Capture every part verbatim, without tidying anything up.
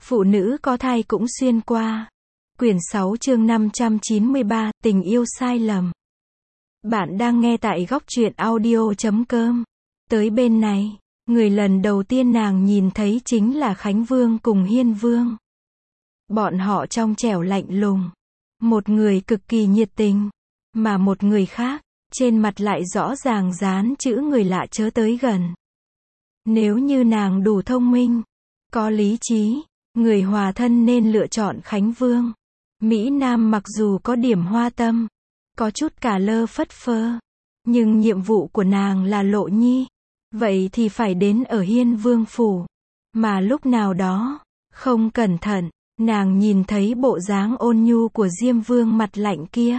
Phụ nữ có thai cũng xuyên qua. Quyển sáu chương năm trăm chín mươi ba, tình yêu sai lầm. Bạn đang nghe tại góc truyện audio chấm com. Tới bên này, người lần đầu tiên nàng nhìn thấy chính là Khánh Vương cùng Hiên Vương. Bọn họ trong trẻo lạnh lùng. Một người cực kỳ nhiệt tình, mà một người khác, trên mặt lại rõ ràng dán chữ người lạ chớ tới gần. Nếu như nàng đủ thông minh, có lý trí, người hòa thân nên lựa chọn Khánh Vương. Mỹ Nam mặc dù có điểm hoa tâm, có chút cả lơ phất phơ, nhưng nhiệm vụ của nàng là Lộ Nhi. Vậy thì phải đến ở Hiên Vương phủ. Mà lúc nào đó, không cẩn thận, nàng nhìn thấy bộ dáng ôn nhu của Diêm Vương mặt lạnh kia.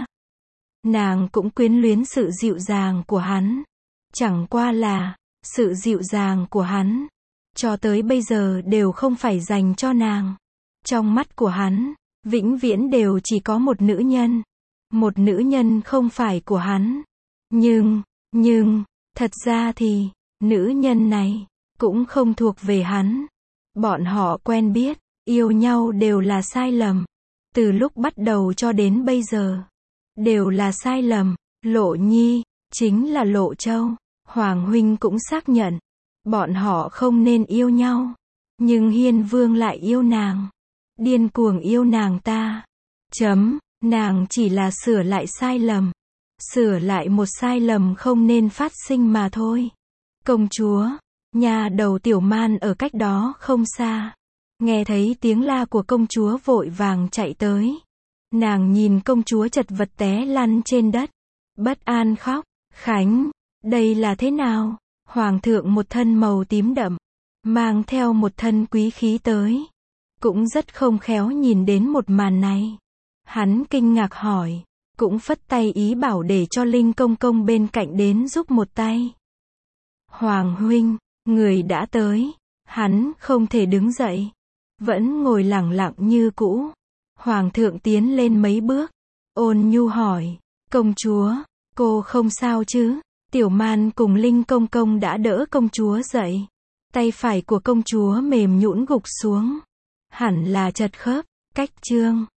Nàng cũng quyến luyến sự dịu dàng của hắn. Chẳng qua là, sự dịu dàng của hắn, cho tới bây giờ đều không phải dành cho nàng. Trong mắt của hắn, vĩnh viễn đều chỉ có một nữ nhân. Một nữ nhân không phải của hắn. Nhưng, nhưng, thật ra thì, nữ nhân này, cũng không thuộc về hắn. Bọn họ quen biết, yêu nhau đều là sai lầm. Từ lúc bắt đầu cho đến bây giờ, đều là sai lầm. Lộ Nhi, chính là Lộ Châu. Hoàng huynh cũng xác nhận, bọn họ không nên yêu nhau. Nhưng Hiên Vương lại yêu nàng. Điên cuồng yêu nàng ta. Chấm, nàng chỉ là sửa lại sai lầm. Sửa lại một sai lầm không nên phát sinh mà thôi. Công chúa, nhà đầu Tiểu Man ở cách đó không xa. Nghe thấy tiếng la của công chúa vội vàng chạy tới. Nàng nhìn công chúa chật vật té lăn trên đất. Bất an khóc. Khánh, đây là thế nào? Hoàng thượng một thân màu tím đậm, mang theo một thân quý khí tới. Cũng rất không khéo nhìn đến một màn này. Hắn kinh ngạc hỏi, cũng phất tay ý bảo để cho Linh Công Công bên cạnh đến giúp một tay. Hoàng huynh, người đã tới. Hắn không thể đứng dậy, vẫn ngồi lẳng lặng như cũ. Hoàng thượng tiến lên mấy bước, ôn nhu hỏi, công chúa, cô không sao chứ? Tiểu Man cùng Linh Công Công đã đỡ công chúa dậy. Tay phải của công chúa mềm nhũn gục xuống. Hẳn là chật khớp, cách chương.